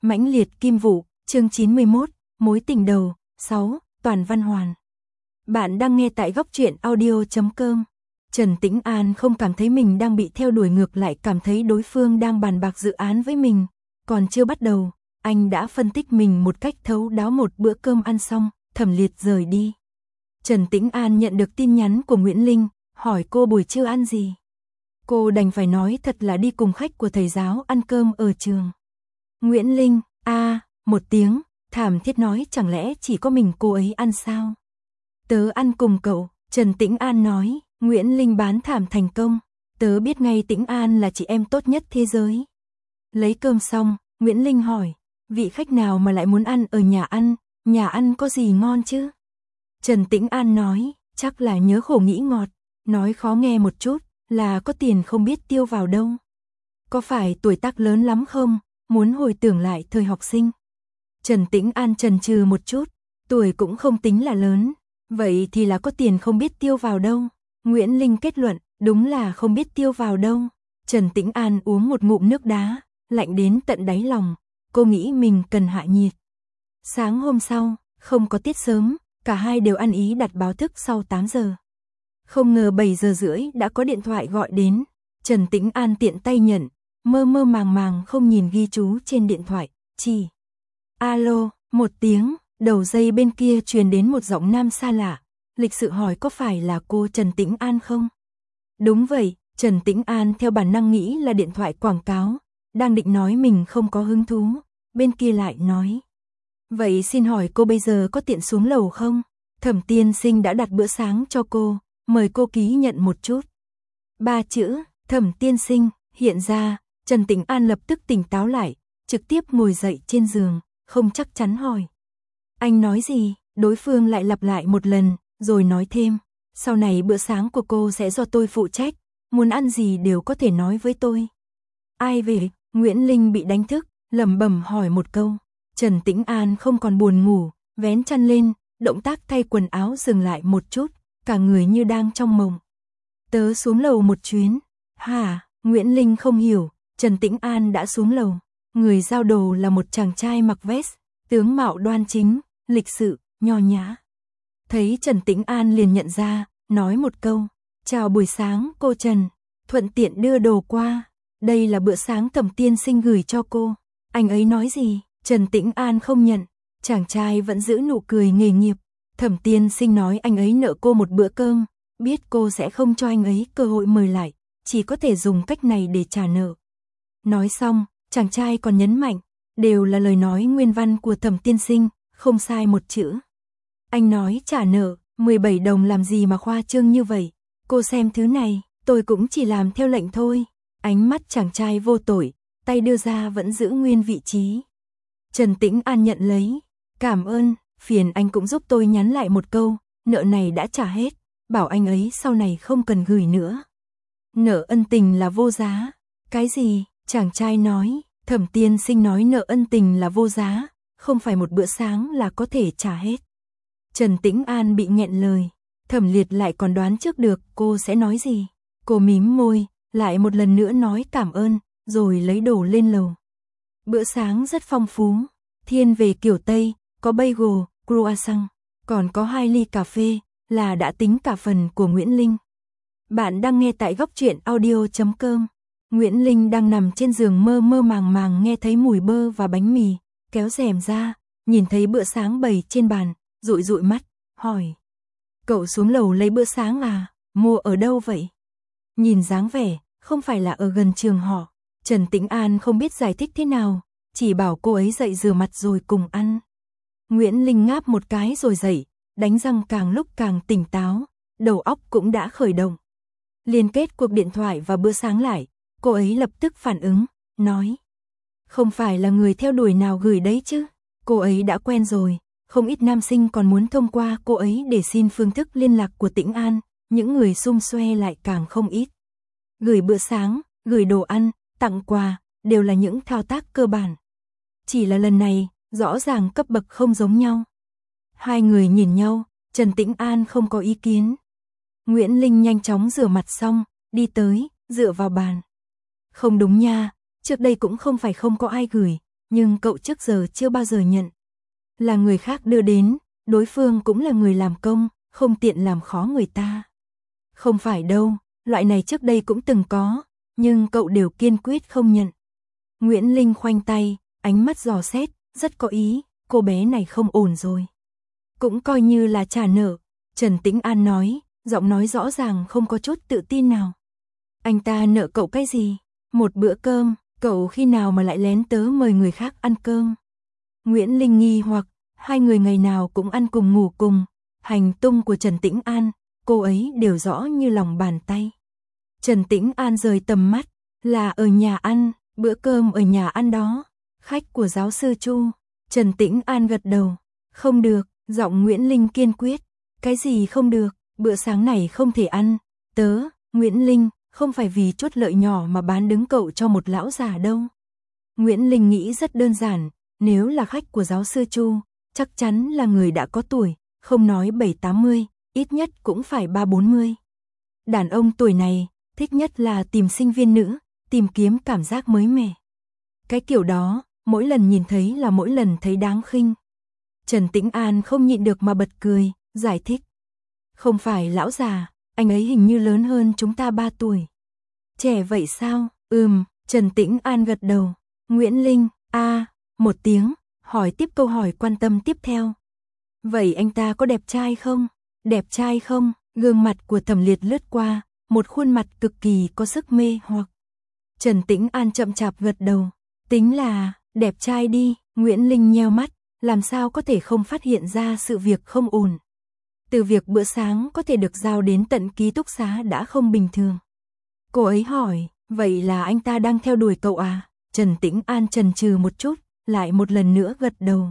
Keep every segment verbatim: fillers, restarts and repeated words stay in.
Mãnh liệt kim vụ, chương chín mươi mốt, mối tình đầu, sáu, Toàn Văn Hoàn. Bạn đang nghe tại góc truyện audio chấm com. Trần Tĩnh An không cảm thấy mình đang bị theo đuổi, ngược lại cảm thấy đối phương đang bàn bạc dự án với mình. Còn chưa bắt đầu, anh đã phân tích mình một cách thấu đáo. Một bữa cơm ăn xong, Thẩm Liệt rời đi. Trần Tĩnh An nhận được tin nhắn của Nguyễn Linh, hỏi cô buổi trưa ăn gì. Cô đành phải nói thật là đi cùng khách của thầy giáo ăn cơm ở trường. Nguyễn Linh, a à, một tiếng, thảm thiết nói, chẳng lẽ chỉ có mình cô ấy ăn sao? Tớ ăn cùng cậu, Trần Tĩnh An nói. Nguyễn Linh bán thảm thành công, tớ biết ngay Tĩnh An là chị em tốt nhất thế giới. Lấy cơm xong, Nguyễn Linh hỏi, vị khách nào mà lại muốn ăn ở nhà ăn, nhà ăn có gì ngon chứ? Trần Tĩnh An nói, chắc là nhớ khổ nghĩ ngọt, nói khó nghe một chút, là có tiền không biết tiêu vào đâu. Có phải tuổi tác lớn lắm không, muốn hồi tưởng lại thời học sinh? Trần Tĩnh An chần chừ một chút, tuổi cũng không tính là lớn, vậy thì là có tiền không biết tiêu vào đâu. Nguyễn Linh kết luận, đúng là không biết tiêu vào đâu. Trần Tĩnh An uống một ngụm nước đá, lạnh đến tận đáy lòng, cô nghĩ mình cần hạ nhiệt. Sáng hôm sau, không có tiết sớm, cả hai đều ăn ý đặt báo thức sau tám giờ. Không ngờ bảy giờ rưỡi đã có điện thoại gọi đến, Trần Tĩnh An tiện tay nhận, mơ mơ màng màng không nhìn ghi chú trên điện thoại, chỉ alo, một tiếng, đầu dây bên kia truyền đến một giọng nam xa lạ, lịch sự hỏi có phải là cô Trần Tĩnh An không? Đúng vậy, Trần Tĩnh An theo bản năng nghĩ là điện thoại quảng cáo, đang định nói mình không có hứng thú, bên kia lại nói. Vậy xin hỏi cô bây giờ có tiện xuống lầu không? Thẩm tiên sinh đã đặt bữa sáng cho cô, mời cô ký nhận một chút. Ba chữ, Thẩm tiên sinh, hiện ra, Trần Tĩnh An lập tức tỉnh táo lại, trực tiếp ngồi dậy trên giường, không chắc chắn hỏi. Anh nói gì? Đối phương lại lặp lại một lần, rồi nói thêm, sau này bữa sáng của cô sẽ do tôi phụ trách, muốn ăn gì đều có thể nói với tôi. Ai về? Nguyễn Linh bị đánh thức, lẩm bẩm hỏi một câu. Trần Tĩnh An không còn buồn ngủ, vén chăn lên, động tác thay quần áo dừng lại một chút, cả người như đang trong mộng. Tớ xuống lầu một chuyến. Hả? Nguyễn Linh không hiểu, Trần Tĩnh An đã xuống lầu. Người giao đồ là một chàng trai mặc vest, tướng mạo đoan chính, lịch sự, nho nhã. Thấy Trần Tĩnh An liền nhận ra, nói một câu, chào buổi sáng cô Trần, thuận tiện đưa đồ qua, đây là bữa sáng Thẩm tiên sinh gửi cho cô. Anh ấy nói gì? Trần Tĩnh An không nhận, chàng trai vẫn giữ nụ cười nghề nghiệp. Thẩm tiên sinh nói anh ấy nợ cô một bữa cơm, biết cô sẽ không cho anh ấy cơ hội mời lại, chỉ có thể dùng cách này để trả nợ. Nói xong, chàng trai còn nhấn mạnh, đều là lời nói nguyên văn của Thẩm tiên sinh, không sai một chữ. Anh nói trả nợ, mười bảy đồng làm gì mà khoa trương như vậy, cô xem thứ này, tôi cũng chỉ làm theo lệnh thôi. Ánh mắt chàng trai vô tội, tay đưa ra vẫn giữ nguyên vị trí. Trần Tĩnh An nhận lấy, cảm ơn, phiền anh cũng giúp tôi nhắn lại một câu, nợ này đã trả hết, bảo anh ấy sau này không cần gửi nữa. Nợ ân tình là vô giá. Cái gì? Chàng trai nói, Thẩm tiên sinh nói nợ ân tình là vô giá, không phải một bữa sáng là có thể trả hết. Trần Tĩnh An bị nghẹn lời, Thẩm Liệt lại còn đoán trước được cô sẽ nói gì. Cô mím môi, lại một lần nữa nói cảm ơn, rồi lấy đồ lên lầu. Bữa sáng rất phong phú, thiên về kiểu Tây, có bagel, croissant, còn có hai ly cà phê, là đã tính cả phần của Nguyễn Linh. Bạn đang nghe tại góc truyện audio chấm com. Nguyễn Linh đang nằm trên giường mơ mơ màng màng nghe thấy mùi bơ và bánh mì, kéo rèm ra, nhìn thấy bữa sáng bày trên bàn, dụi dụi mắt, hỏi. Cậu xuống lầu lấy bữa sáng à, mua ở đâu vậy? Nhìn dáng vẻ, không phải là ở gần trường họ. Trần Tĩnh An không biết giải thích thế nào, chỉ bảo cô ấy dậy rửa mặt rồi cùng ăn. Nguyễn Linh ngáp một cái rồi dậy, đánh răng càng lúc càng tỉnh táo, đầu óc cũng đã khởi động. Liên kết cuộc điện thoại và bữa sáng lại, cô ấy lập tức phản ứng, nói. Không phải là người theo đuổi nào gửi đấy chứ, cô ấy đã quen rồi, không ít nam sinh còn muốn thông qua cô ấy để xin phương thức liên lạc của Tĩnh An, những người xung xoe lại càng không ít. Gửi bữa sáng, gửi đồ ăn, tặng quà, đều là những thao tác cơ bản. Chỉ là lần này, rõ ràng cấp bậc không giống nhau. Hai người nhìn nhau, Trần Tĩnh An không có ý kiến. Nguyễn Linh nhanh chóng rửa mặt xong, đi tới, dựa vào bàn. Không đúng nha, trước đây cũng không phải không có ai gửi, nhưng cậu trước giờ chưa bao giờ nhận. Là người khác đưa đến, đối phương cũng là người làm công, không tiện làm khó người ta. Không phải đâu, loại này trước đây cũng từng có, nhưng cậu đều kiên quyết không nhận. Nguyễn Linh khoanh tay, ánh mắt dò xét, rất có ý, cô bé này không ổn rồi. Cũng coi như là trả nợ, Trần Tĩnh An nói, giọng nói rõ ràng không có chút tự tin nào. Anh ta nợ cậu cái gì? Một bữa cơm, cậu khi nào mà lại lén tớ mời người khác ăn cơm? Nguyễn Linh nghi hoặc, hai người ngày nào cũng ăn cùng ngủ cùng, hành tung của Trần Tĩnh An, cô ấy đều rõ như lòng bàn tay. Trần Tĩnh An rời tầm mắt, là ở nhà ăn, bữa cơm ở nhà ăn đó, khách của giáo sư Chu. Trần Tĩnh An gật đầu, không được, giọng Nguyễn Linh kiên quyết, cái gì không được, bữa sáng này không thể ăn, tớ, Nguyễn Linh, không phải vì chút lợi nhỏ mà bán đứng cậu cho một lão già đâu. Nguyễn Linh nghĩ rất đơn giản, nếu là khách của giáo sư Chu, chắc chắn là người đã có tuổi, không nói bảy tám mươi, ít nhất cũng phải ba bốn mươi. Đàn ông tuổi này, thích nhất là tìm sinh viên nữ, tìm kiếm cảm giác mới mẻ. Cái kiểu đó, mỗi lần nhìn thấy là mỗi lần thấy đáng khinh. Trần Tĩnh An không nhịn được mà bật cười, giải thích. Không phải lão già, anh ấy hình như lớn hơn chúng ta ba tuổi. Trẻ vậy sao? Ừm, Trần Tĩnh An gật đầu. Nguyễn Linh, a, à, một tiếng, hỏi tiếp câu hỏi quan tâm tiếp theo. Vậy anh ta có đẹp trai không? Đẹp trai không? Gương mặt của Thẩm Liệt lướt qua, một khuôn mặt cực kỳ có sức mê hoặc. Trần Tĩnh An chậm chạp gật đầu. Tính là, đẹp trai đi, Nguyễn Linh nheo mắt, làm sao có thể không phát hiện ra sự việc không ổn. Từ việc bữa sáng có thể được giao đến tận ký túc xá đã không bình thường. Cô ấy hỏi, vậy là anh ta đang theo đuổi cậu à? Trần Tĩnh An chần chừ một chút, lại một lần nữa gật đầu.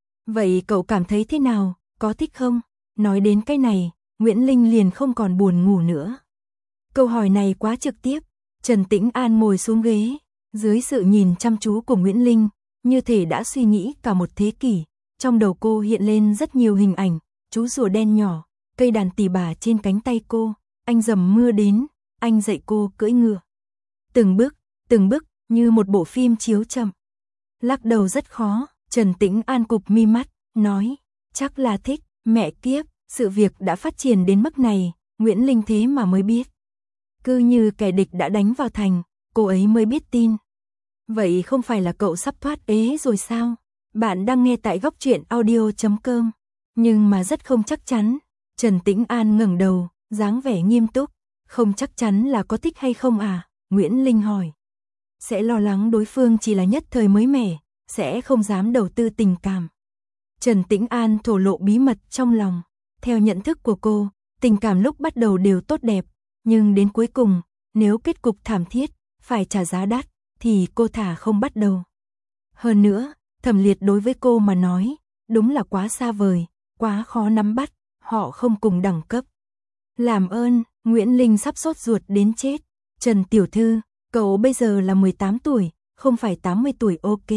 Vậy cậu cảm thấy thế nào, có thích không? Nói đến cái này, Nguyễn Linh liền không còn buồn ngủ nữa. Câu hỏi này quá trực tiếp, Trần Tĩnh An ngồi xuống ghế, dưới sự nhìn chăm chú của Nguyễn Linh, như thể đã suy nghĩ cả một thế kỷ, trong đầu cô hiện lên rất nhiều hình ảnh, chú rùa đen nhỏ, cây đàn tỳ bà trên cánh tay cô, anh dầm mưa đến, anh dạy cô cưỡi ngựa. Từng bước, từng bước, như một bộ phim chiếu chậm. Lắc đầu rất khó, Trần Tĩnh An cụp mi mắt, nói, chắc là thích, mẹ kiếp, sự việc đã phát triển đến mức này, Nguyễn Linh thế mà mới biết. Cứ như kẻ địch đã đánh vào thành, cô ấy mới biết tin. Vậy không phải là cậu sắp thoát ế rồi sao? Bạn đang nghe tại góc truyện audio chấm com. Nhưng mà rất không chắc chắn. Trần Tĩnh An ngẩng đầu, dáng vẻ nghiêm túc. Không chắc chắn là có thích hay không à? Nguyễn Linh hỏi. Sẽ lo lắng đối phương chỉ là nhất thời mới mẻ, sẽ không dám đầu tư tình cảm. Trần Tĩnh An thổ lộ bí mật trong lòng. Theo nhận thức của cô, tình cảm lúc bắt đầu đều tốt đẹp, nhưng đến cuối cùng, nếu kết cục thảm thiết, phải trả giá đắt, thì cô thả không bắt đầu. Hơn nữa, Thẩm Liệt đối với cô mà nói, đúng là quá xa vời, quá khó nắm bắt, họ không cùng đẳng cấp. Làm ơn, Nguyễn Linh sắp sốt ruột đến chết. Trần tiểu thư, cậu bây giờ là mười tám tuổi, không phải tám mươi tuổi ok.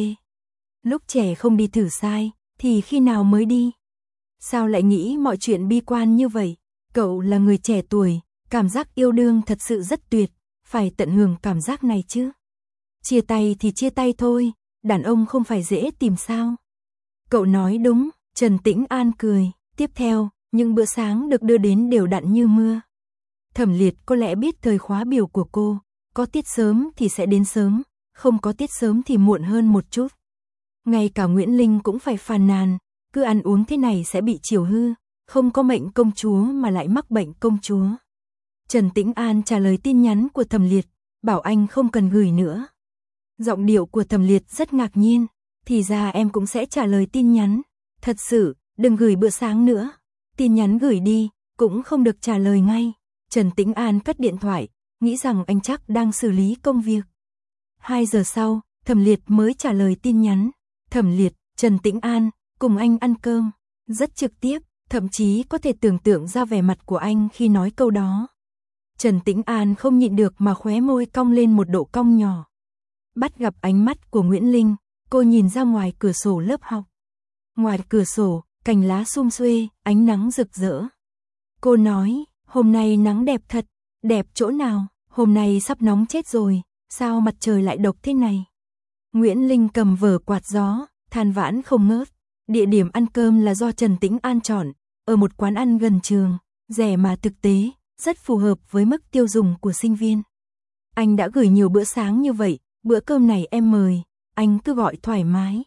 Lúc trẻ không đi thử sai, thì khi nào mới đi? Sao lại nghĩ mọi chuyện bi quan như vậy? Cậu là người trẻ tuổi, cảm giác yêu đương thật sự rất tuyệt, phải tận hưởng cảm giác này chứ. Chia tay thì chia tay thôi, đàn ông không phải dễ tìm sao. Cậu nói đúng, Trần Tĩnh An cười. Tiếp theo, những bữa sáng được đưa đến đều đặn như mưa. Thẩm Liệt có lẽ biết thời khóa biểu của cô, có tiết sớm thì sẽ đến sớm, không có tiết sớm thì muộn hơn một chút. Ngay cả Nguyễn Linh cũng phải phàn nàn, cứ ăn uống thế này sẽ bị chiều hư, không có mệnh công chúa mà lại mắc bệnh công chúa. Trần Tĩnh An trả lời tin nhắn của Thẩm Liệt, bảo anh không cần gửi nữa. Giọng điệu của Thẩm Liệt rất ngạc nhiên, thì ra em cũng sẽ trả lời tin nhắn. Thật sự, đừng gửi bữa sáng nữa. Tin nhắn gửi đi, cũng không được trả lời ngay. Trần Tĩnh An cất điện thoại, nghĩ rằng anh chắc đang xử lý công việc. Hai giờ sau, Thẩm Liệt mới trả lời tin nhắn. Thẩm Liệt, Trần Tĩnh An, cùng anh ăn cơm. Rất trực tiếp, thậm chí có thể tưởng tượng ra vẻ mặt của anh khi nói câu đó. Trần Tĩnh An không nhịn được mà khóe môi cong lên một độ cong nhỏ. Bắt gặp ánh mắt của Nguyễn Linh, cô nhìn ra ngoài cửa sổ lớp học. Ngoài cửa sổ, cành lá sum xuê, ánh nắng rực rỡ. Cô nói, hôm nay nắng đẹp thật, đẹp chỗ nào, hôm nay sắp nóng chết rồi, sao mặt trời lại độc thế này. Nguyễn Linh cầm vở quạt gió, than vãn không ngớt. Địa điểm ăn cơm là do Trần Tĩnh An chọn, ở một quán ăn gần trường, rẻ mà thực tế, rất phù hợp với mức tiêu dùng của sinh viên. Anh đã gửi nhiều bữa sáng như vậy, bữa cơm này em mời, anh cứ gọi thoải mái.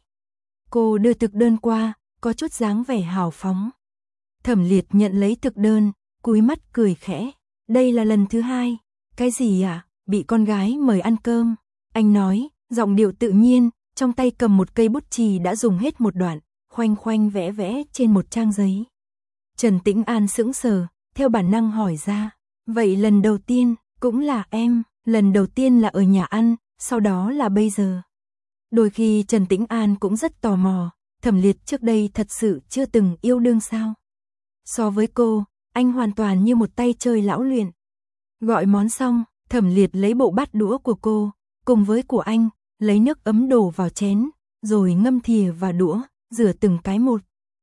Cô đưa thực đơn qua, có chút dáng vẻ hào phóng. Thẩm Liệt nhận lấy thực đơn, cúi mắt cười khẽ. Đây là lần thứ hai. Cái gì ạ? À? Bị con gái mời ăn cơm. Anh nói, giọng điệu tự nhiên, trong tay cầm một cây bút chì đã dùng hết một đoạn, khoanh khoanh vẽ vẽ trên một trang giấy. Trần Tĩnh An sững sờ, theo bản năng hỏi ra. Vậy lần đầu tiên, cũng là em, lần đầu tiên là ở nhà ăn, sau đó là bây giờ. Đôi khi Trần Tĩnh An cũng rất tò mò, Thẩm Liệt trước đây thật sự chưa từng yêu đương sao? So với cô, anh hoàn toàn như một tay chơi lão luyện. Gọi món xong, Thẩm Liệt lấy bộ bát đũa của cô, cùng với của anh, lấy nước ấm đổ vào chén, rồi ngâm thìa và đũa, rửa từng cái một.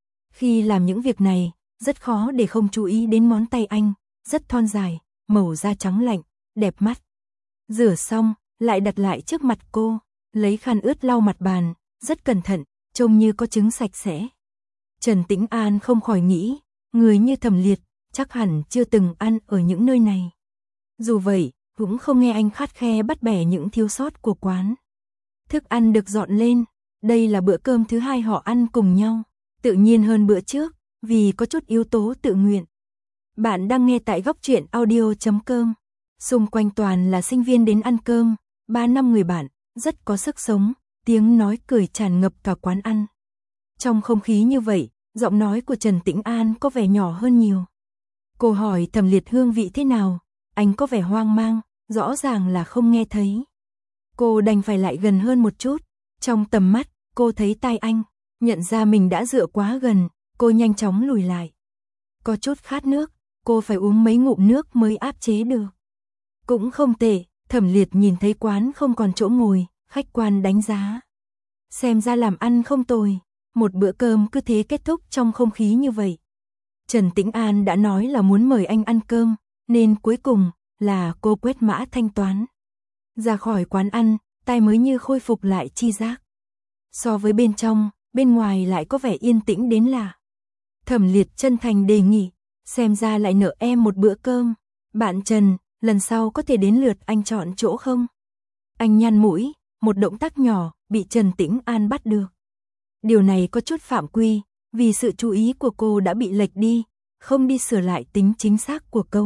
Khi làm những việc này, rất khó để không chú ý đến ngón tay anh, rất thon dài, màu da trắng lạnh, đẹp mắt. Rửa xong, lại đặt lại trước mặt cô, lấy khăn ướt lau mặt bàn, rất cẩn thận, trông như có trứng sạch sẽ. Trần Tĩnh An không khỏi nghĩ, người như Thẩm Liệt, chắc hẳn chưa từng ăn ở những nơi này. Dù vậy, cũng không nghe anh khắt khe bắt bẻ những thiếu sót của quán. Thức ăn được dọn lên, đây là bữa cơm thứ hai họ ăn cùng nhau, tự nhiên hơn bữa trước, vì có chút yếu tố tự nguyện. Bạn đang nghe tại góc truyện audio chấm com. Xung quanh toàn là sinh viên đến ăn cơm, ba năm người bạn, rất có sức sống, tiếng nói cười tràn ngập cả quán ăn. Trong không khí như vậy, giọng nói của Trần Tĩnh An có vẻ nhỏ hơn nhiều. Cô hỏi Thẩm Liệt hương vị thế nào, anh có vẻ hoang mang, rõ ràng là không nghe thấy. Cô đành phải lại gần hơn một chút, trong tầm mắt, cô thấy tai anh, nhận ra mình đã dựa quá gần, cô nhanh chóng lùi lại. Có chút khát nước, cô phải uống mấy ngụm nước mới áp chế được. Cũng không tệ, Thẩm Liệt nhìn thấy quán không còn chỗ ngồi, khách quan đánh giá. Xem ra làm ăn không tồi, một bữa cơm cứ thế kết thúc trong không khí như vậy. Trần Tĩnh An đã nói là muốn mời anh ăn cơm, nên cuối cùng là cô quét mã thanh toán. Ra khỏi quán ăn, tai mới như khôi phục lại chi giác. So với bên trong, bên ngoài lại có vẻ yên tĩnh đến lạ. Thẩm Liệt chân thành đề nghị, xem ra lại nợ em một bữa cơm. Bạn Trần, lần sau có thể đến lượt anh chọn chỗ không? Anh nhăn mũi, một động tác nhỏ, bị Trần Tĩnh An bắt được. Điều này có chút phạm quy, vì sự chú ý của cô đã bị lệch đi, không đi sửa lại tính chính xác của câu.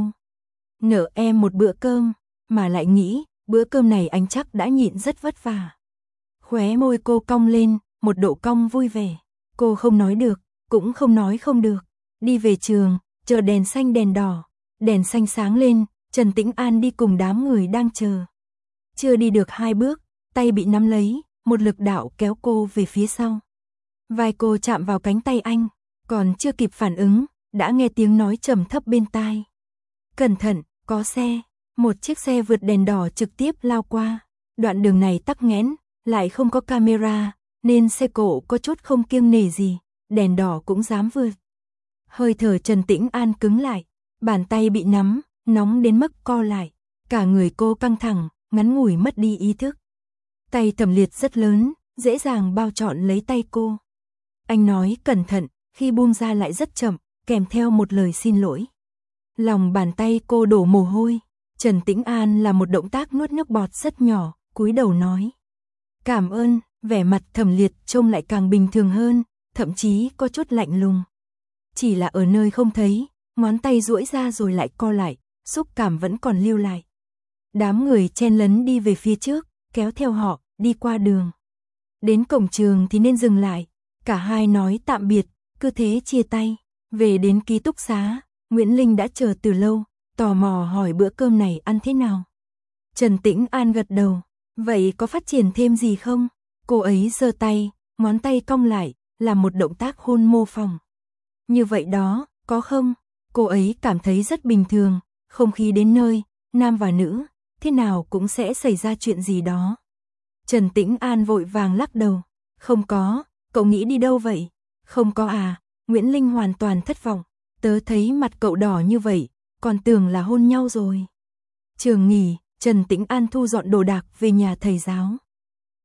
Nợ em một bữa cơm, mà lại nghĩ, bữa cơm này anh chắc đã nhịn rất vất vả. Khóe môi cô cong lên, một độ cong vui vẻ. Cô không nói được, cũng không nói không được. Đi về trường, chờ đèn xanh đèn đỏ. Đèn xanh sáng lên, Trần Tĩnh An đi cùng đám người đang chờ. Chưa đi được hai bước, tay bị nắm lấy, một lực đạo kéo cô về phía sau. Vai cô chạm vào cánh tay anh, còn chưa kịp phản ứng, đã nghe tiếng nói trầm thấp bên tai. Cẩn thận, có xe. Một chiếc xe vượt đèn đỏ trực tiếp lao qua. Đoạn đường này tắc nghẽn, lại không có camera, nên xe cộ có chút không kiêng nể gì, đèn đỏ cũng dám vượt. Hơi thở Trần Tĩnh An cứng lại, bàn tay bị nắm, nóng đến mức co lại. Cả người cô căng thẳng, ngắn ngủi mất đi ý thức. Tay Thẩm Liệt rất lớn, dễ dàng bao trọn lấy tay cô. Anh nói cẩn thận, khi buông ra lại rất chậm, kèm theo một lời xin lỗi. Lòng bàn tay cô đổ mồ hôi. Trần Tĩnh An là một động tác nuốt nước bọt rất nhỏ, cúi đầu nói. Cảm ơn, vẻ mặt Thẩm Liệt trông lại càng bình thường hơn, thậm chí có chút lạnh lùng. Chỉ là ở nơi không thấy, ngón tay duỗi ra rồi lại co lại, xúc cảm vẫn còn lưu lại. Đám người chen lấn đi về phía trước, kéo theo họ, đi qua đường. Đến cổng trường thì nên dừng lại, cả hai nói tạm biệt, cứ thế chia tay. Về đến ký túc xá, Nguyễn Linh đã chờ từ lâu, tò mò hỏi bữa cơm này ăn thế nào. Trần Tĩnh An gật đầu, vậy có phát triển thêm gì không? Cô ấy giơ tay, ngón tay cong lại, làm một động tác hôn mô phỏng. Như vậy đó, có không? Cô ấy cảm thấy rất bình thường, không khí đến nơi, nam và nữ, thế nào cũng sẽ xảy ra chuyện gì đó. Trần Tĩnh An vội vàng lắc đầu, không có, cậu nghĩ đi đâu vậy? Không có à, Nguyễn Linh hoàn toàn thất vọng, tớ thấy mặt cậu đỏ như vậy, còn tưởng là hôn nhau rồi. Trường nghỉ, Trần Tĩnh An thu dọn đồ đạc về nhà thầy giáo.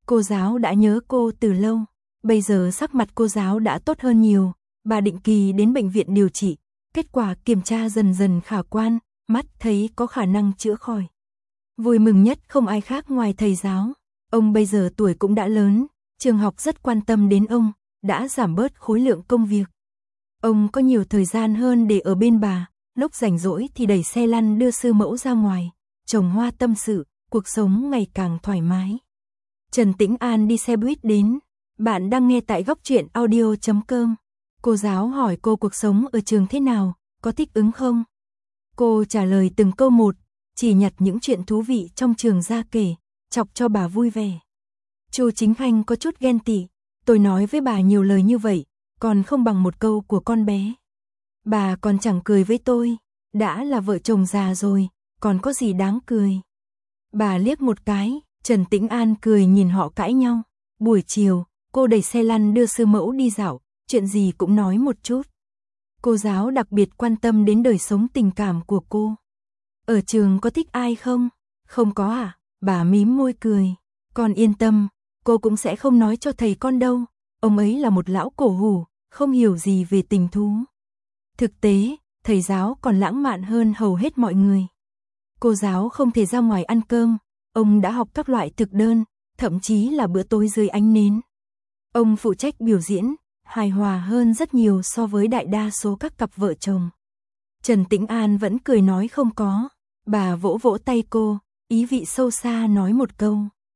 Cô giáo đã nhớ cô từ lâu. Bây giờ sắc mặt cô giáo đã tốt hơn nhiều. Bà định kỳ đến bệnh viện điều trị. Kết quả kiểm tra dần dần khả quan, mắt thấy có khả năng chữa khỏi. Vui mừng nhất không ai khác ngoài thầy giáo. Ông bây giờ tuổi cũng đã lớn, trường học rất quan tâm đến ông, đã giảm bớt khối lượng công việc. Ông có nhiều thời gian hơn để ở bên bà, lúc rảnh rỗi thì đẩy xe lăn đưa sư mẫu ra ngoài, trồng hoa tâm sự, cuộc sống ngày càng thoải mái. Trần Tĩnh An đi xe buýt đến. Bạn đang nghe tại góc truyện audio chấm com. Cô giáo hỏi cô cuộc sống ở trường thế nào, có thích ứng không? Cô trả lời từng câu một, chỉ nhặt những chuyện thú vị trong trường ra kể, chọc cho bà vui vẻ. Chu Chính Khanh có chút ghen tị, tôi nói với bà nhiều lời như vậy, còn không bằng một câu của con bé. Bà còn chẳng cười với tôi, đã là vợ chồng già rồi, còn có gì đáng cười. Bà liếc một cái, Trần Tĩnh An cười nhìn họ cãi nhau. Buổi chiều, cô đẩy xe lăn đưa sư mẫu đi dạo, chuyện gì cũng nói một chút. Cô giáo đặc biệt quan tâm đến đời sống tình cảm của cô. Ở trường có thích ai không? Không có à? Bà mím môi cười. Con yên tâm, cô cũng sẽ không nói cho thầy con đâu. Ông ấy là một lão cổ hủ, không hiểu gì về tình thú. Thực tế, thầy giáo còn lãng mạn hơn hầu hết mọi người. Cô giáo không thể ra ngoài ăn cơm, ông đã học các loại thực đơn, thậm chí là bữa tối dưới ánh nến. Ông phụ trách biểu diễn, hài hòa hơn rất nhiều so với đại đa số các cặp vợ chồng. Trần Tĩnh An vẫn cười nói không có, bà vỗ vỗ tay cô, ý vị sâu xa nói một câu.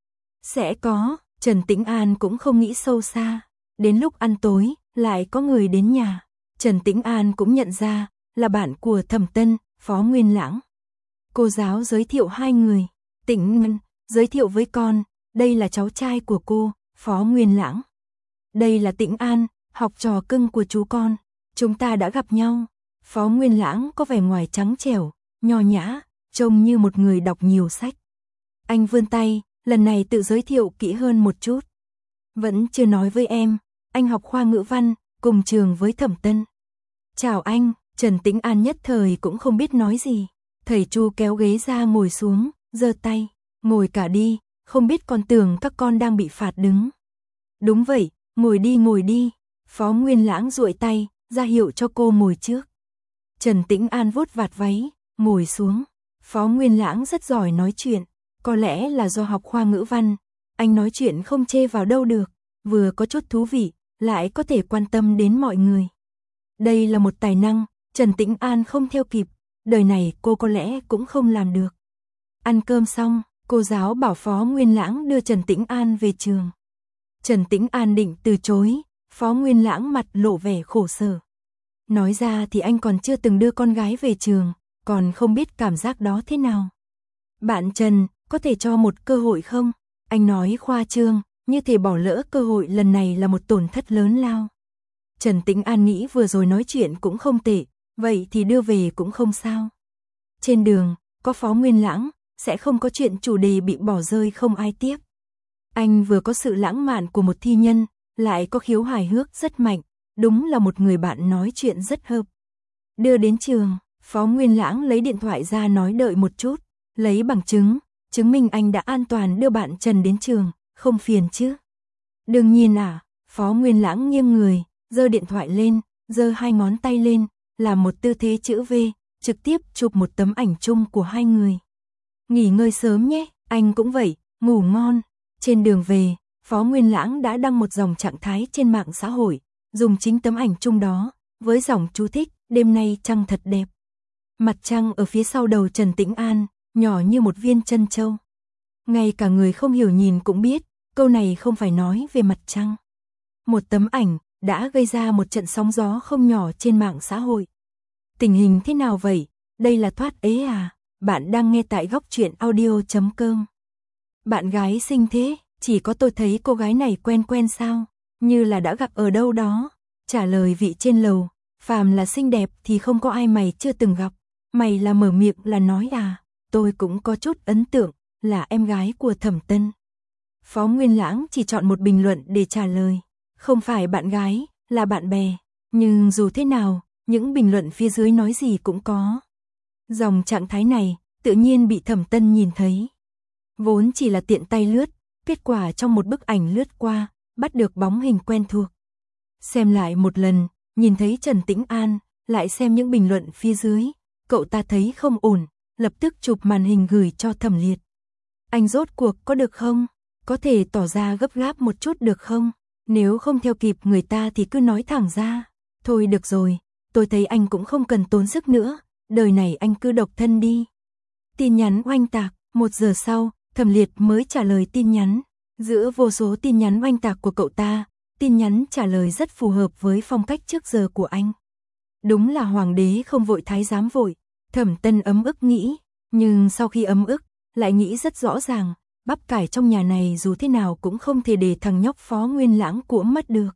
Sẽ có, Trần Tĩnh An cũng không nghĩ sâu xa. Đến lúc ăn tối, lại có người đến nhà. Trần Tĩnh An cũng nhận ra, là bạn của Thẩm Tân, Phó Nguyên Lãng. Cô giáo giới thiệu hai người. Tĩnh Ngân, giới thiệu với con, đây là cháu trai của cô, Phó Nguyên Lãng. Đây là Tĩnh An, học trò cưng của chú con. Chúng ta đã gặp nhau. Phó Nguyên Lãng có vẻ ngoài trắng trẻo, nho nhã, trông như một người đọc nhiều sách. Anh vươn tay, lần này tự giới thiệu kỹ hơn một chút. Vẫn chưa nói với em, anh học khoa ngữ văn, cùng trường với Thẩm Tân. Chào anh, Trần Tĩnh An nhất thời cũng không biết nói gì. Thầy Chu kéo ghế ra ngồi xuống, giơ tay, ngồi cả đi, không biết con tưởng các con đang bị phạt đứng. Đúng vậy, ngồi đi ngồi đi. Phó Nguyên Lãng duỗi tay, ra hiệu cho cô ngồi trước. Trần Tĩnh An vuốt vạt váy, ngồi xuống. Phó Nguyên Lãng rất giỏi nói chuyện, có lẽ là do học khoa ngữ văn, anh nói chuyện không chê vào đâu được, vừa có chút thú vị, lại có thể quan tâm đến mọi người. Đây là một tài năng, Trần Tĩnh An không theo kịp, đời này cô có lẽ cũng không làm được. Ăn cơm xong, cô giáo bảo Phó Nguyên Lãng đưa Trần Tĩnh An về trường. Trần Tĩnh An định từ chối, Phó Nguyên Lãng mặt lộ vẻ khổ sở. Nói ra thì anh còn chưa từng đưa con gái về trường, còn không biết cảm giác đó thế nào. Bạn Trần, có thể cho một cơ hội không? Anh nói khoa trương, như thể bỏ lỡ cơ hội lần này là một tổn thất lớn lao. Trần Tĩnh An nghĩ vừa rồi nói chuyện cũng không tệ, vậy thì đưa về cũng không sao. Trên đường, có Phó Nguyên Lãng, sẽ không có chuyện chủ đề bị bỏ rơi không ai tiếc. Anh vừa có sự lãng mạn của một thi nhân, lại có khiếu hài hước rất mạnh, đúng là một người bạn nói chuyện rất hợp. Đưa đến trường, Phó Nguyên Lãng lấy điện thoại ra nói đợi một chút, lấy bằng chứng, chứng minh anh đã an toàn đưa bạn Trần đến trường, không phiền chứ. Đương nhiên à, Phó Nguyên Lãng nghiêng người, giơ điện thoại lên, giơ hai ngón tay lên, làm một tư thế chữ V, trực tiếp chụp một tấm ảnh chung của hai người. Nghỉ ngơi sớm nhé, anh cũng vậy, ngủ ngon. Trên đường về, Phó Nguyên Lãng đã đăng một dòng trạng thái trên mạng xã hội, dùng chính tấm ảnh chung đó, với dòng chú thích, đêm nay trăng thật đẹp. Mặt trăng ở phía sau đầu Trần Tĩnh An, nhỏ như một viên trân châu. Ngay cả người không hiểu nhìn cũng biết, câu này không phải nói về mặt trăng. Một tấm ảnh, đã gây ra một trận sóng gió không nhỏ trên mạng xã hội. Tình hình thế nào vậy? Đây là thoát ế à? Bạn đang nghe tại góc truyện audio chấm com. Bạn gái xinh thế, chỉ có tôi thấy cô gái này quen quen sao? Như là đã gặp ở đâu đó. Trả lời vị trên lầu, phàm là xinh đẹp thì không có ai mày chưa từng gặp. Mày là mở miệng là nói à? Tôi cũng có chút ấn tượng, là em gái của Thẩm Tân. Phó Nguyên Lãng chỉ chọn một bình luận để trả lời. Không phải bạn gái, là bạn bè. Nhưng dù thế nào, những bình luận phía dưới nói gì cũng có. Dòng trạng thái này, tự nhiên bị Thẩm Tân nhìn thấy. Vốn chỉ là tiện tay lướt, Kết quả trong một bức ảnh lướt qua, bắt được bóng hình quen thuộc. Xem lại một lần, nhìn thấy Trần Tĩnh An, lại xem những bình luận phía dưới, cậu ta thấy không ổn, lập tức chụp màn hình gửi cho Thẩm Liệt. Anh rốt cuộc có được không? Có thể tỏ ra gấp gáp một chút được không? Nếu không theo kịp người ta thì cứ nói thẳng ra. Thôi được rồi, tôi thấy anh cũng không cần tốn sức nữa, đời này anh cứ độc thân đi. Tin nhắn oanh tạc, một giờ sau, Thẩm Liệt mới trả lời tin nhắn. Giữa vô số tin nhắn oanh tạc của cậu ta, tin nhắn trả lời rất phù hợp với phong cách trước giờ của anh. Đúng là hoàng đế không vội thái giám vội, Thẩm Tân ấm ức nghĩ, nhưng sau khi ấm ức, lại nghĩ rất rõ ràng, bắp cải trong nhà này dù thế nào cũng không thể để thằng nhóc Phó Nguyên Lãng của mất được.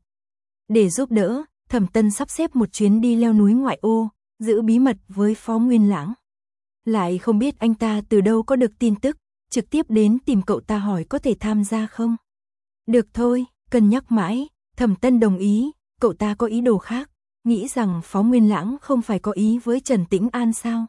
Để giúp đỡ, Thẩm Tân sắp xếp một chuyến đi leo núi ngoại ô, giữ bí mật với Phó Nguyên Lãng. Lại không biết anh ta từ đâu có được tin tức, trực tiếp đến tìm cậu ta hỏi có thể tham gia không. Được thôi, cân nhắc mãi, Thẩm Tân đồng ý, cậu ta có ý đồ khác, nghĩ rằng Phó Nguyên Lãng không phải có ý với Trần Tĩnh An sao.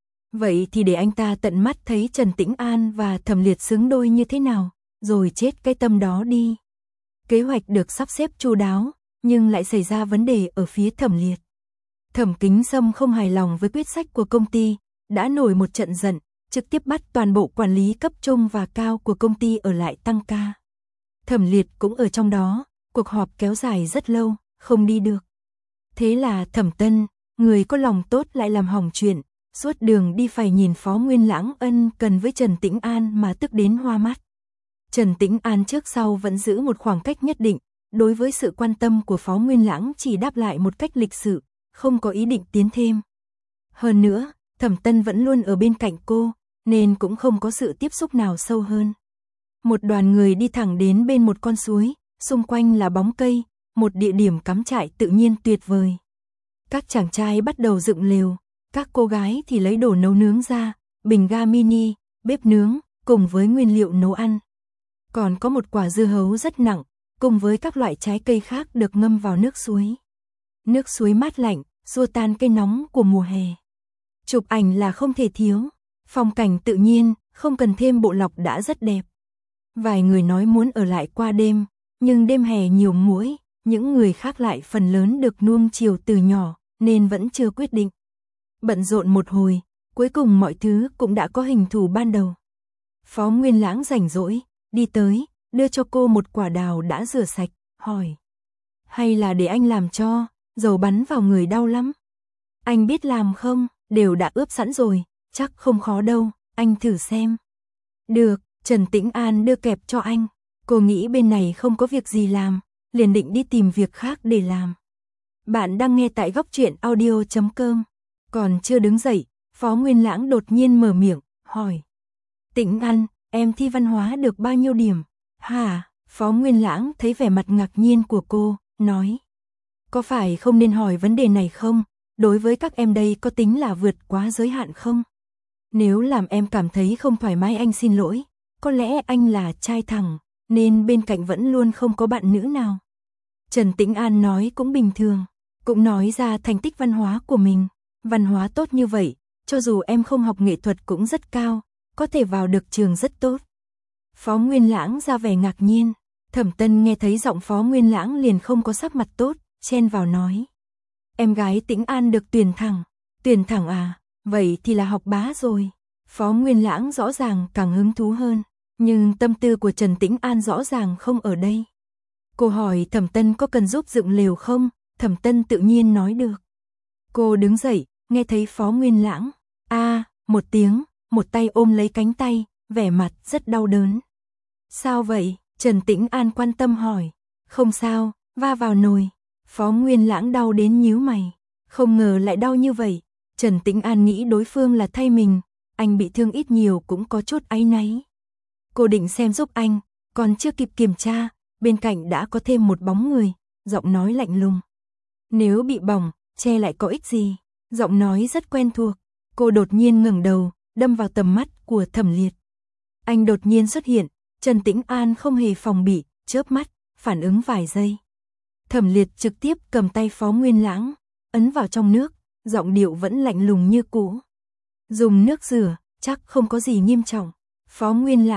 Vậy thì để anh ta tận mắt thấy Trần Tĩnh An và Thẩm Liệt xứng đôi như thế nào, rồi chết cái tâm đó đi. Kế hoạch được sắp xếp chu đáo, nhưng lại xảy ra vấn đề ở phía Thẩm Liệt. Thẩm Kính Sâm không hài lòng với quyết sách của công ty, đã nổi một trận giận, trực tiếp bắt toàn bộ quản lý cấp trung và cao của công ty ở lại tăng ca. Thẩm Liệt cũng ở trong đó, cuộc họp kéo dài rất lâu, không đi được. Thế là Thẩm Tân, người có lòng tốt lại làm hỏng chuyện, suốt đường đi phải nhìn Phó Nguyên Lãng ân cần với Trần Tĩnh An mà tức đến hoa mắt. Trần Tĩnh An trước sau vẫn giữ một khoảng cách nhất định, đối với sự quan tâm của Phó Nguyên Lãng chỉ đáp lại một cách lịch sự, không có ý định tiến thêm. Hơn nữa, Thẩm Tân vẫn luôn ở bên cạnh cô, nên cũng không có sự tiếp xúc nào sâu hơn. Một đoàn người đi thẳng đến bên một con suối, xung quanh là bóng cây, một địa điểm cắm trại tự nhiên tuyệt vời. Các chàng trai bắt đầu dựng lều, các cô gái thì lấy đồ nấu nướng ra, bình ga mini, bếp nướng, cùng với nguyên liệu nấu ăn. Còn có một quả dưa hấu rất nặng, cùng với các loại trái cây khác được ngâm vào nước suối. Nước suối mát lạnh, xua tan cái nóng của mùa hè. Chụp ảnh là không thể thiếu, phong cảnh tự nhiên, không cần thêm bộ lọc đã rất đẹp. Vài người nói muốn ở lại qua đêm, nhưng đêm hè nhiều muỗi, những người khác lại phần lớn được nuông chiều từ nhỏ, nên vẫn chưa quyết định. Bận rộn một hồi, cuối cùng mọi thứ cũng đã có hình thù ban đầu. Phó Nguyên Lãng rảnh rỗi, đi tới, đưa cho cô một quả đào đã rửa sạch, hỏi. Hay là để anh làm cho, dầu bắn vào người đau lắm. Anh biết làm không, đều đã ướp sẵn rồi, chắc không khó đâu, anh thử xem. Được, Trần Tĩnh An đưa kẹp cho anh. Cô nghĩ bên này không có việc gì làm, liền định đi tìm việc khác để làm. Bạn đang nghe tại góc truyện audio chấm com. Còn chưa đứng dậy, Phó Nguyên Lãng đột nhiên mở miệng, hỏi. Tĩnh An, em thi văn hóa được bao nhiêu điểm? Hả? Phó Nguyên Lãng thấy vẻ mặt ngạc nhiên của cô, nói. Có phải không nên hỏi vấn đề này không? Đối với các em đây có tính là vượt quá giới hạn không? Nếu làm em cảm thấy không thoải mái anh xin lỗi, có lẽ anh là trai thẳng, nên bên cạnh vẫn luôn không có bạn nữ nào. Trần Tĩnh An nói cũng bình thường, cũng nói ra thành tích văn hóa của mình. Văn hóa tốt như vậy, cho dù em không học nghệ thuật cũng rất cao, có thể vào được trường rất tốt. Phó Nguyên Lãng ra vẻ ngạc nhiên, Thẩm Tân nghe thấy giọng Phó Nguyên Lãng liền không có sắc mặt tốt, chen vào nói. Em gái Tĩnh An được tuyển thẳng, tuyển thẳng à, vậy thì là học bá rồi. Phó Nguyên Lãng rõ ràng càng hứng thú hơn, nhưng tâm tư của Trần Tĩnh An rõ ràng không ở đây. Cô hỏi Thẩm Tân có cần giúp dựng lều không, Thẩm Tân tự nhiên nói được. Cô đứng dậy, nghe thấy Phó Nguyên Lãng, a à, một tiếng, một tay ôm lấy cánh tay, vẻ mặt rất đau đớn. Sao vậy? Trần Tĩnh An quan tâm hỏi. Không sao, va vào nồi. Phó Nguyên Lãng đau đến nhíu mày. Không ngờ lại đau như vậy. Trần Tĩnh An nghĩ đối phương là thay mình, anh bị thương ít nhiều cũng có chút áy náy. Cô định xem giúp anh, còn chưa kịp kiểm tra, bên cạnh đã có thêm một bóng người, giọng nói lạnh lùng. Nếu bị bỏng, che lại có ích gì? Giọng nói rất quen thuộc. Cô đột nhiên ngẩng đầu, đâm vào tầm mắt của Thẩm Liệt. Anh đột nhiên xuất hiện, Trần Tĩnh An không hề phòng bị, chớp mắt, phản ứng vài giây. Thẩm Liệt trực tiếp cầm tay Phó Nguyên Lãng, ấn vào trong nước, giọng điệu vẫn lạnh lùng như cũ. Dùng nước rửa, chắc không có gì nghiêm trọng. Phó Nguyên Lãng,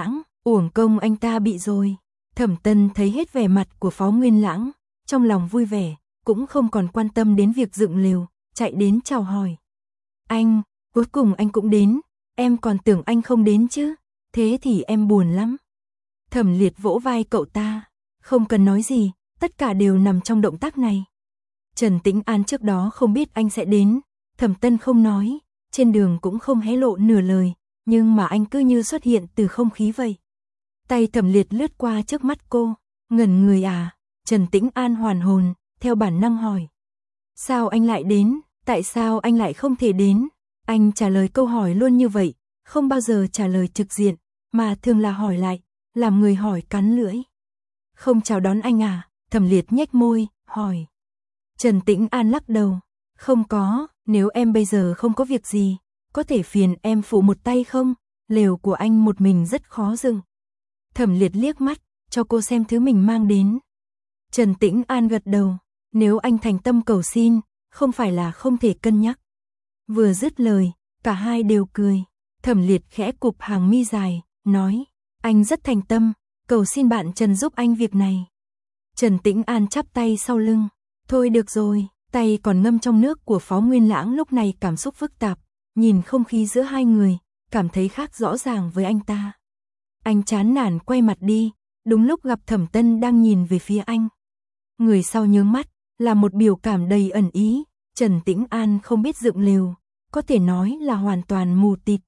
Uổng công anh ta bị rồi. Thẩm Tân thấy hết vẻ mặt của Phó Nguyên Lãng, trong lòng vui vẻ, cũng không còn quan tâm đến việc dựng lều, chạy đến chào hỏi. Anh, cuối cùng anh cũng đến, em còn tưởng anh không đến chứ, thế thì em buồn lắm. Thẩm Liệt vỗ vai cậu ta, không cần nói gì, tất cả đều nằm trong động tác này. Trần Tĩnh An trước đó không biết anh sẽ đến, Thẩm Tân không nói, trên đường cũng không hé lộ nửa lời, nhưng mà anh cứ như xuất hiện từ không khí vậy. Tay Thẩm Liệt lướt qua trước mắt cô, ngẩn người à, Trần Tĩnh An hoàn hồn, theo bản năng hỏi. Sao anh lại đến, tại sao anh lại không thể đến? Anh trả lời câu hỏi luôn như vậy, không bao giờ trả lời trực diện, mà thường là hỏi lại, làm người hỏi cắn lưỡi. Không chào đón anh à? Thẩm Liệt nhếch môi, hỏi. Trần Tĩnh An lắc đầu, không có, nếu em bây giờ không có việc gì, có thể phiền em phụ một tay không? Lều của anh một mình rất khó dựng. Thẩm Liệt liếc mắt, cho cô xem thứ mình mang đến. Trần Tĩnh An gật đầu, nếu anh thành tâm cầu xin, không phải là không thể cân nhắc. Vừa dứt lời, cả hai đều cười. Thẩm Liệt khẽ cụp hàng mi dài, nói, anh rất thành tâm, cầu xin bạn Trần giúp anh việc này. Trần Tĩnh An chắp tay sau lưng, thôi được rồi, tay còn ngâm trong nước của Phó Nguyên Lãng lúc này cảm xúc phức tạp, nhìn không khí giữa hai người, cảm thấy khác rõ ràng với anh ta. Anh chán nản quay mặt đi, đúng lúc gặp Thẩm Tân đang nhìn về phía anh. Người sau nhướng mắt, là một biểu cảm đầy ẩn ý, Trần Tĩnh An không biết dựng lều, có thể nói là hoàn toàn mù tịt.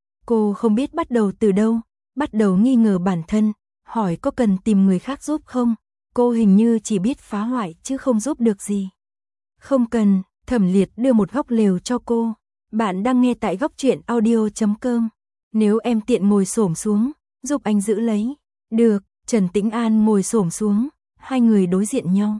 Cô không biết bắt đầu từ đâu, bắt đầu nghi ngờ bản thân, hỏi có cần tìm người khác giúp không? Cô hình như chỉ biết phá hoại chứ không giúp được gì. Không cần, Thẩm Liệt đưa một góc lều cho cô. Bạn đang nghe tại góc truyện audio chấm com. Nếu em tiện ngồi xổm xuống, giúp anh giữ lấy. Được, Trần Tĩnh An ngồi xổm xuống, hai người đối diện nhau.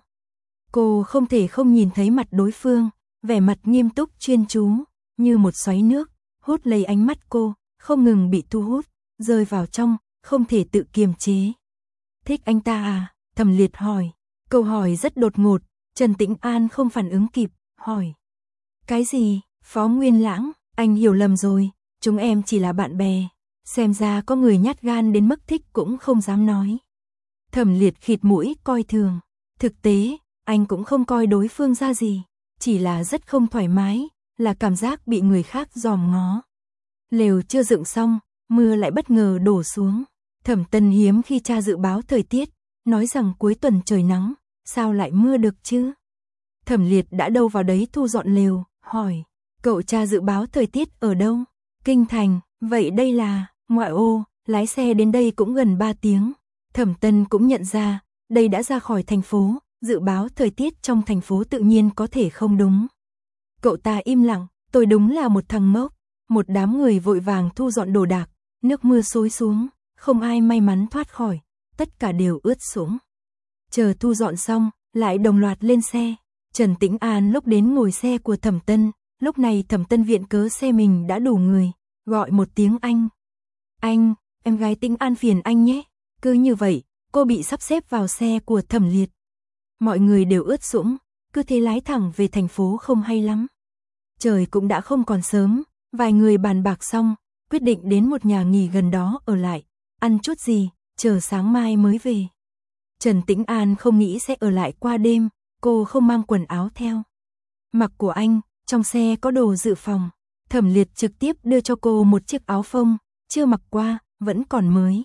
Cô không thể không nhìn thấy mặt đối phương, vẻ mặt nghiêm túc chuyên chú, như một xoáy nước, hút lấy ánh mắt cô, không ngừng bị thu hút, rơi vào trong, không thể tự kiềm chế. Thích anh ta à? Thẩm Liệt hỏi. Câu hỏi rất đột ngột, Trần Tĩnh An không phản ứng kịp, hỏi. Cái gì? Phó Nguyên Lãng, anh hiểu lầm rồi, chúng em chỉ là bạn bè. Xem ra có người nhát gan đến mức thích cũng không dám nói. Thẩm Liệt khịt mũi coi thường. Thực tế, anh cũng không coi đối phương ra gì, chỉ là rất không thoải mái, là cảm giác bị người khác dòm ngó. Lều chưa dựng xong, mưa lại bất ngờ đổ xuống. Thẩm Tân hiếm khi tra dự báo thời tiết, nói rằng cuối tuần trời nắng, sao lại mưa được chứ? Thẩm Liệt đã đâu vào đấy thu dọn lều, hỏi, cậu tra dự báo thời tiết ở đâu? Kinh thành, vậy đây là, ngoại ô, lái xe đến đây cũng gần ba tiếng. Thẩm Tân cũng nhận ra, đây đã ra khỏi thành phố, dự báo thời tiết trong thành phố tự nhiên có thể không đúng. Cậu ta im lặng, tôi đúng là một thằng ngốc. Một đám người vội vàng thu dọn đồ đạc, nước mưa xối xuống, không ai may mắn thoát khỏi, tất cả đều ướt sũng. Chờ thu dọn xong, lại đồng loạt lên xe. Trần Tĩnh An lúc đến ngồi xe của Thẩm Tân, lúc này Thẩm Tân viện cớ xe mình đã đủ người, gọi một tiếng anh. Anh, em gái Tĩnh An phiền anh nhé. Cứ như vậy, cô bị sắp xếp vào xe của Thẩm Liệt. Mọi người đều ướt sũng, cứ thế lái thẳng về thành phố không hay lắm. Trời cũng đã không còn sớm, vài người bàn bạc xong, quyết định đến một nhà nghỉ gần đó ở lại, ăn chút gì, chờ sáng mai mới về. Trần Tĩnh An không nghĩ sẽ ở lại qua đêm, cô không mang quần áo theo. Mặc của anh, trong xe có đồ dự phòng. Thẩm Liệt trực tiếp đưa cho cô một chiếc áo phông, chưa mặc qua, vẫn còn mới.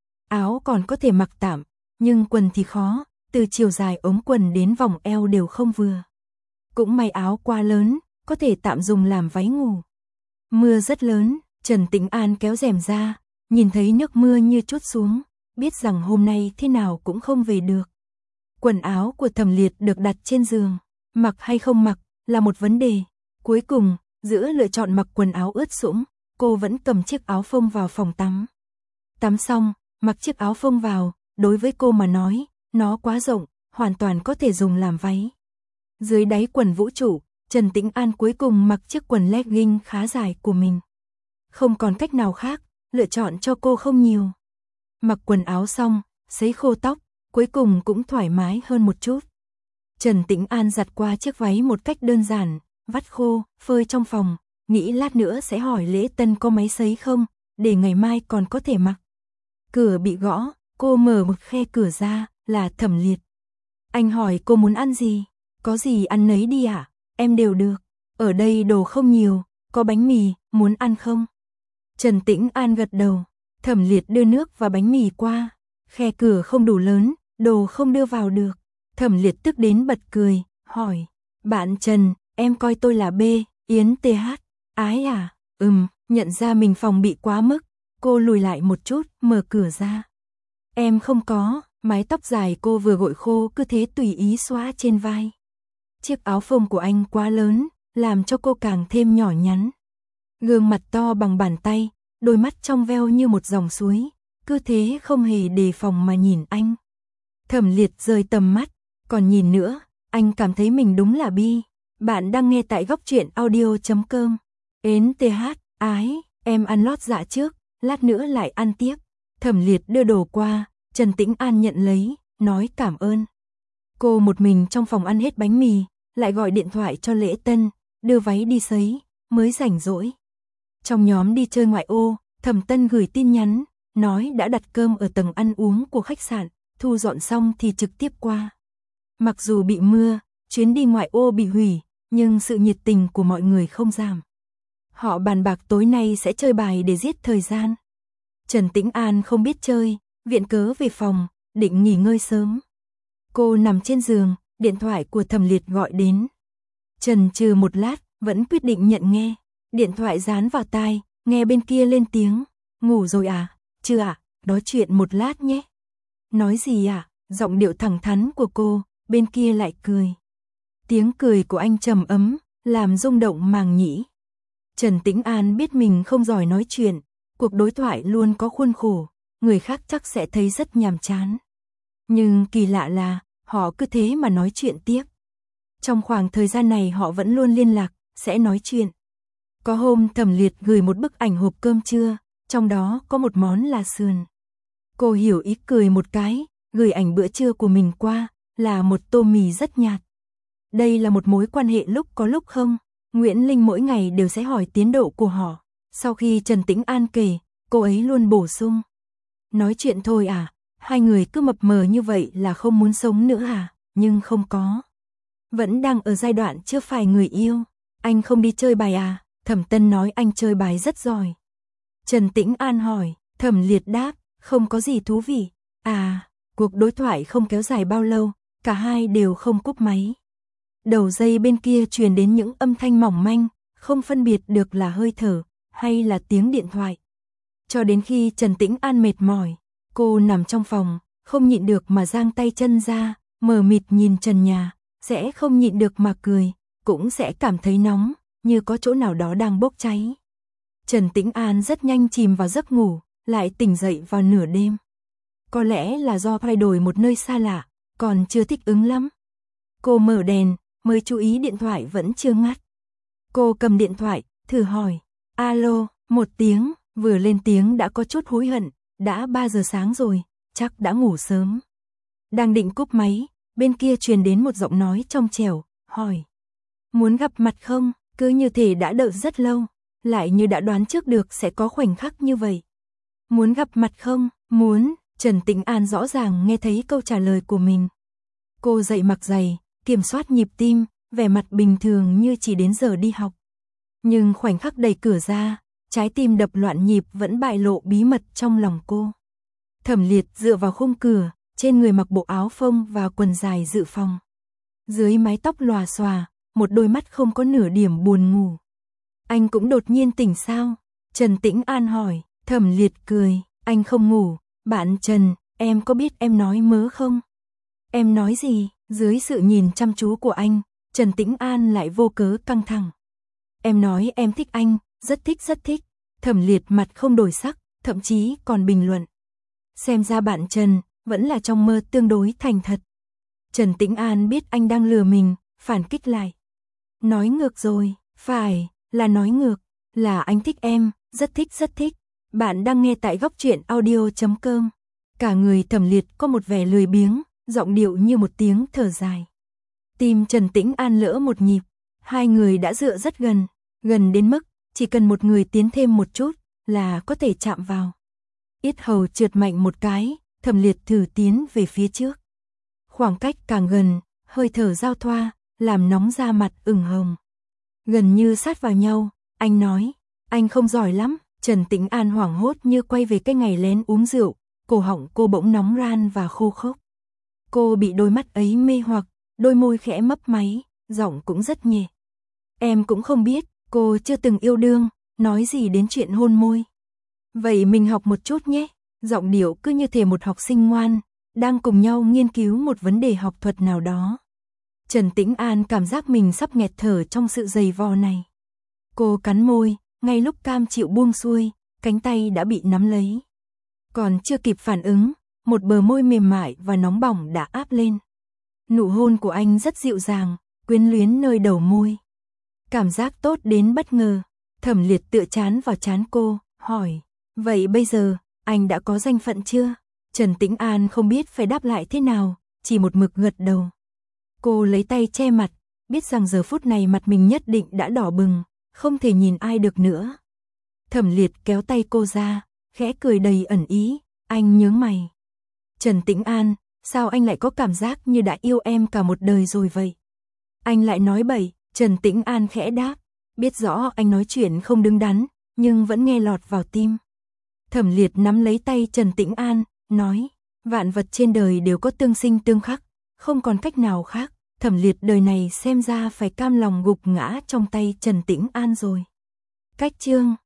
Áo còn có thể mặc tạm, nhưng quần thì khó, từ chiều dài ống quần đến vòng eo đều không vừa. Cũng may áo quá lớn, có thể tạm dùng làm váy ngủ. Mưa rất lớn, Trần Tĩnh An kéo rèm ra, nhìn thấy nước mưa như trút xuống, biết rằng hôm nay thế nào cũng không về được. Quần áo của Thẩm Liệt được đặt trên giường, mặc hay không mặc là một vấn đề. Cuối cùng, giữa lựa chọn mặc quần áo ướt sũng, cô vẫn cầm chiếc áo phông vào phòng tắm. Tắm xong, mặc chiếc áo phông vào, đối với cô mà nói, nó quá rộng, hoàn toàn có thể dùng làm váy. Dưới đáy quần vũ trụ, Trần Tĩnh An cuối cùng mặc chiếc quần legging khá dài của mình. Không còn cách nào khác, lựa chọn cho cô không nhiều. Mặc quần áo xong, sấy khô tóc, cuối cùng cũng thoải mái hơn một chút. Trần Tĩnh An giặt qua chiếc váy một cách đơn giản, vắt khô, phơi trong phòng, nghĩ lát nữa sẽ hỏi Lễ Tân có máy sấy không, để ngày mai còn có thể mặc. Cửa bị gõ, cô mở một khe cửa ra, là Thẩm Liệt. Anh hỏi cô muốn ăn gì? Có gì ăn nấy đi ạ, à? Em đều được. Ở đây đồ không nhiều, có bánh mì, muốn ăn không? Trần Tĩnh An gật đầu. Thẩm Liệt đưa nước và bánh mì qua. Khe cửa không đủ lớn, đồ không đưa vào được. Thẩm Liệt tức đến bật cười, hỏi. Bạn Trần, em coi tôi là B, Yến tê hát. Ái à? Ừm, nhận ra mình phòng bị quá mức. Cô lùi lại một chút, mở cửa ra. Em không có, mái tóc dài cô vừa gội khô cứ thế tùy ý xõa trên vai. Chiếc áo phông của anh quá lớn, làm cho cô càng thêm nhỏ nhắn. Gương mặt to bằng bàn tay, đôi mắt trong veo như một dòng suối, cứ thế không hề đề phòng mà nhìn anh. Thẩm Liệt rời tầm mắt, còn nhìn nữa, anh cảm thấy mình đúng là bi. Bạn đang nghe tại góc truyện audio chấm com. Yến tê hát, ái, em ăn lót dạ trước, lát nữa lại ăn tiếp. Thẩm Liệt đưa đồ qua, Trần Tĩnh An nhận lấy, nói cảm ơn. Cô một mình trong phòng ăn hết bánh mì, lại gọi điện thoại cho Lễ Tân, đưa váy đi sấy, mới rảnh rỗi. Trong nhóm đi chơi ngoại ô, Thẩm Tân gửi tin nhắn, nói đã đặt cơm ở tầng ăn uống của khách sạn, thu dọn xong thì trực tiếp qua. Mặc dù bị mưa, chuyến đi ngoại ô bị hủy, nhưng sự nhiệt tình của mọi người không giảm. Họ bàn bạc tối nay sẽ chơi bài để giết thời gian. Trần Tĩnh An không biết chơi, viện cớ về phòng, định nghỉ ngơi sớm. Cô nằm trên giường, điện thoại của Thẩm Liệt gọi đến. Trần trừ một lát, vẫn quyết định nhận nghe. Điện thoại dán vào tai, nghe bên kia lên tiếng. Ngủ rồi à? Chưa ạ, à? Nói chuyện một lát nhé. Nói gì ạ? À? Giọng điệu thẳng thắn của cô, bên kia lại cười. Tiếng cười của anh trầm ấm, làm rung động màng nhĩ. Trần Tĩnh An biết mình không giỏi nói chuyện, cuộc đối thoại luôn có khuôn khổ, người khác chắc sẽ thấy rất nhàm chán. Nhưng kỳ lạ là, họ cứ thế mà nói chuyện tiếp. Trong khoảng thời gian này họ vẫn luôn liên lạc, sẽ nói chuyện. Có hôm Thẩm Liệt gửi một bức ảnh hộp cơm trưa, trong đó có một món là sườn. Cô hiểu ý cười một cái, gửi ảnh bữa trưa của mình qua, là một tô mì rất nhạt. Đây là một mối quan hệ lúc có lúc không. Nguyễn Linh mỗi ngày đều sẽ hỏi tiến độ của họ. Sau khi Trần Tĩnh An kể, cô ấy luôn bổ sung. Nói chuyện thôi à, hai người cứ mập mờ như vậy là không muốn sống nữa à, nhưng không có. Vẫn đang ở giai đoạn chưa phải người yêu. Anh không đi chơi bài à, Thẩm Tân nói anh chơi bài rất giỏi. Trần Tĩnh An hỏi, Thẩm Liệt đáp, không có gì thú vị. À, cuộc đối thoại không kéo dài bao lâu, cả hai đều không cúp máy. Đầu dây bên kia truyền đến những âm thanh mỏng manh, không phân biệt được là hơi thở, hay là tiếng điện thoại. Cho đến khi Trần Tĩnh An mệt mỏi, cô nằm trong phòng, không nhịn được mà giang tay chân ra, mờ mịt nhìn trần nhà, sẽ không nhịn được mà cười, cũng sẽ cảm thấy nóng, như có chỗ nào đó đang bốc cháy. Trần Tĩnh An rất nhanh chìm vào giấc ngủ, lại tỉnh dậy vào nửa đêm. Có lẽ là do thay đổi một nơi xa lạ, còn chưa thích ứng lắm. Cô mở đèn, mới chú ý điện thoại vẫn chưa ngắt. Cô cầm điện thoại, thử hỏi, alo, một tiếng, vừa lên tiếng đã có chút hối hận, đã ba giờ sáng rồi, chắc đã ngủ sớm. Đang định cúp máy, bên kia truyền đến một giọng nói trong trẻo, hỏi. Muốn gặp mặt không, cứ như thể đã đợi rất lâu, lại như đã đoán trước được sẽ có khoảnh khắc như vậy. Muốn gặp mặt không, muốn, Trần Tĩnh An rõ ràng nghe thấy câu trả lời của mình. Cô dậy mặc giày, kiểm soát nhịp tim, vẻ mặt bình thường như chỉ đến giờ đi học. Nhưng khoảnh khắc đẩy cửa ra, trái tim đập loạn nhịp vẫn bại lộ bí mật trong lòng cô. Thẩm Liệt dựa vào khung cửa, trên người mặc bộ áo phông và quần dài dự phòng. Dưới mái tóc lòa xòa, một đôi mắt không có nửa điểm buồn ngủ. Anh cũng đột nhiên tỉnh sao? Trần Tĩnh An hỏi. Thẩm Liệt cười, anh không ngủ. Bạn Trần, em có biết em nói mớ không? Em nói gì? Dưới sự nhìn chăm chú của anh, Trần Tĩnh An lại vô cớ căng thẳng. Em nói em thích anh, rất thích rất thích. Thẩm Liệt mặt không đổi sắc, thậm chí còn bình luận. Xem ra bạn Trần, vẫn là trong mơ tương đối thành thật. Trần Tĩnh An biết anh đang lừa mình, phản kích lại. Nói ngược rồi, phải, là nói ngược, là anh thích em, rất thích rất thích. Bạn đang nghe tại góc truyện audio chấm com. Cả người Thẩm Liệt có một vẻ lười biếng, giọng điệu như một tiếng thở dài. Tim Trần Tĩnh An lỡ một nhịp, hai người đã dựa rất gần, gần đến mức chỉ cần một người tiến thêm một chút là có thể chạm vào. Yết hầu trượt mạnh một cái, Thẩm Liệt thử tiến về phía trước. Khoảng cách càng gần, hơi thở giao thoa, làm nóng da mặt ửng hồng. Gần như sát vào nhau, anh nói, anh không giỏi lắm. Trần Tĩnh An hoảng hốt như quay về cái ngày lén uống rượu, cổ họng cô bỗng nóng ran và khô khốc. Cô bị đôi mắt ấy mê hoặc, đôi môi khẽ mấp máy, giọng cũng rất nhẹ. Em cũng không biết, cô chưa từng yêu đương, nói gì đến chuyện hôn môi. Vậy mình học một chút nhé, giọng điệu cứ như thể một học sinh ngoan, đang cùng nhau nghiên cứu một vấn đề học thuật nào đó. Trần Tĩnh An cảm giác mình sắp nghẹt thở trong sự dày vò này. Cô cắn môi, ngay lúc cam chịu buông xuôi, cánh tay đã bị nắm lấy. Còn chưa kịp phản ứng, một bờ môi mềm mại và nóng bỏng đã áp lên. Nụ hôn của anh rất dịu dàng, quyến luyến nơi đầu môi. Cảm giác tốt đến bất ngờ. Thẩm Liệt tựa trán vào trán cô, hỏi, vậy bây giờ, anh đã có danh phận chưa? Trần Tĩnh An không biết phải đáp lại thế nào, chỉ một mực gật đầu. Cô lấy tay che mặt, biết rằng giờ phút này mặt mình nhất định đã đỏ bừng, không thể nhìn ai được nữa. Thẩm Liệt kéo tay cô ra, khẽ cười đầy ẩn ý, anh nhướng mày. Trần Tĩnh An, sao anh lại có cảm giác như đã yêu em cả một đời rồi vậy? Anh lại nói bậy. Trần Tĩnh An khẽ đáp, biết rõ anh nói chuyện không đứng đắn, nhưng vẫn nghe lọt vào tim. Thẩm Liệt nắm lấy tay Trần Tĩnh An, nói, vạn vật trên đời đều có tương sinh tương khắc, không còn cách nào khác. Thẩm Liệt đời này xem ra phải cam lòng gục ngã trong tay Trần Tĩnh An rồi. Cách chương